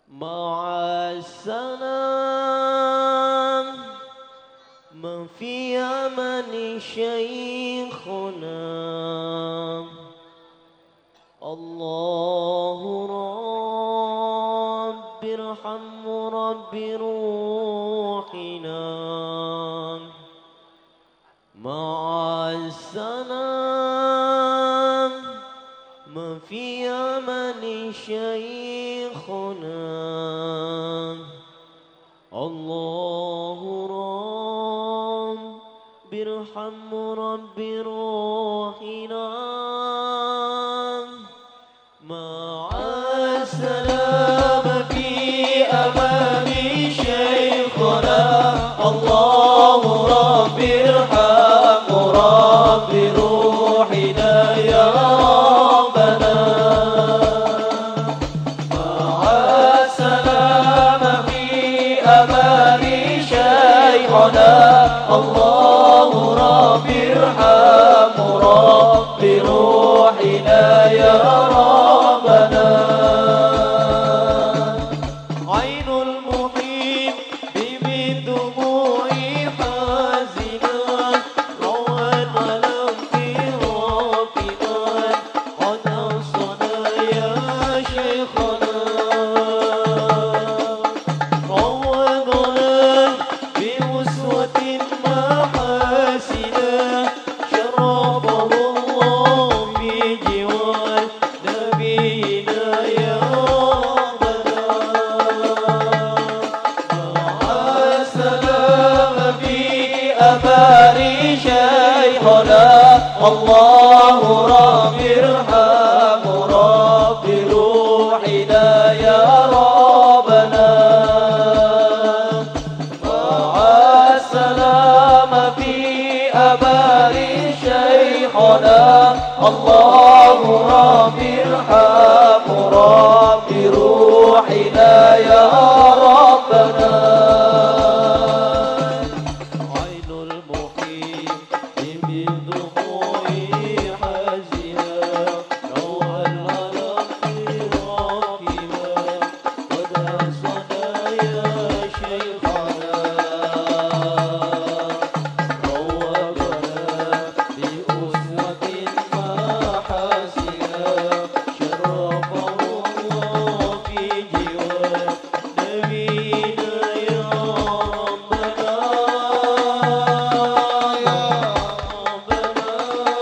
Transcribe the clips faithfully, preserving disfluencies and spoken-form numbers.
مع السلام من في أمان شيخنا الله رب ارحم رب روحنا مع السلام من في أمان شيخنا الله رب ارحم رب روحنا مع السلام في أمان شيخنا الله رب ارحم رب روحنا يا ربنا مع السلام في أمان شيخنا الله رب ارحم رب روحنا يا ربنا عين المحيط بمن دموعي حزنا روان على انفراقنا قد أوصنا يا شيخنا روضنا بأسوة محاسنا شرفه الله في جوار نبينا يا ربنا مع السلام في أمان شيخنا الله رب ارحم رب روحنا يا ربنا مع السلام في أمان شيخنا الله رب ارحم رب روحنا يا ربنا عين المحيط من دموعي حزنا روى العلم في راكبا قد أصدى يا شيخنا روضنا بأسوة محاسنا شرفه الله في جوار نبينا يا ربنا يا ربنا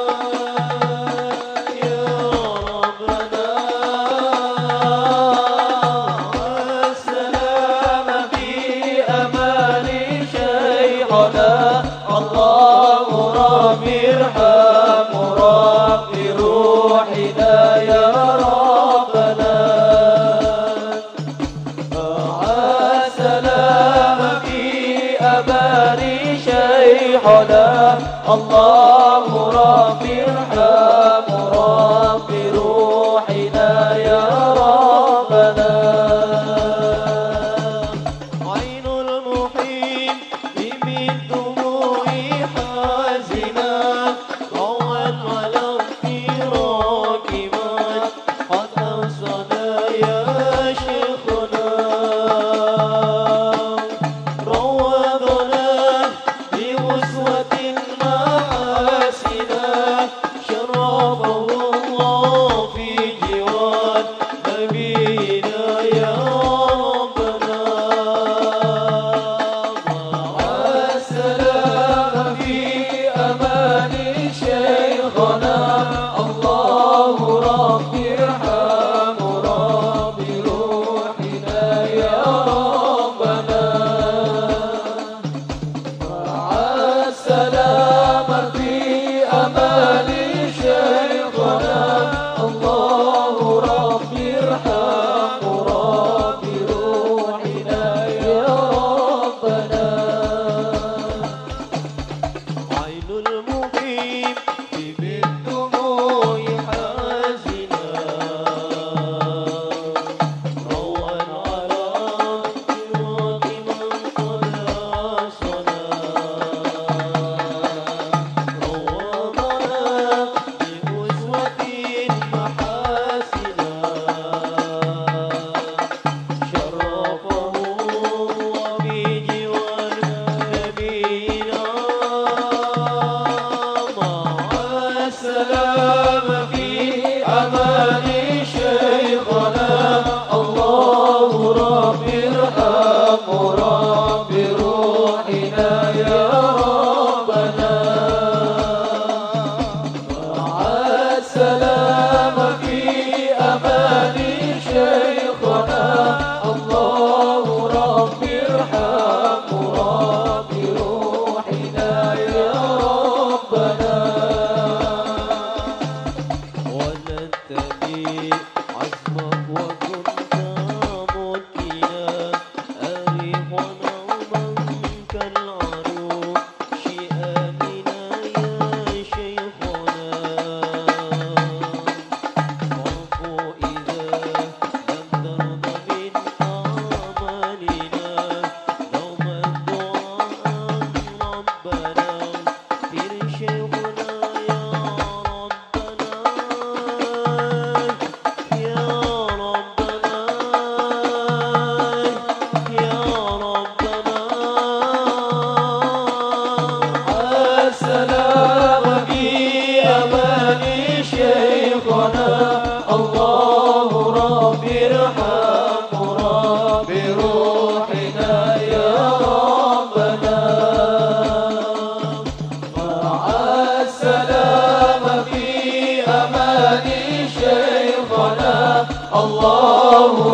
يا ربنا السلام في أمان شيخنا الله رب ارحم رب روحنا يا ربنا مع السلام في أمان شيخنا الله رب ارحم رب روحنا يا ربنا عين المحيط بمن دموعي حزنا روى العلم في راكبا قد أوصنا يا شيخنا روضنا بأسوة محاسنا شرفه الله في جوار نبينا يا الله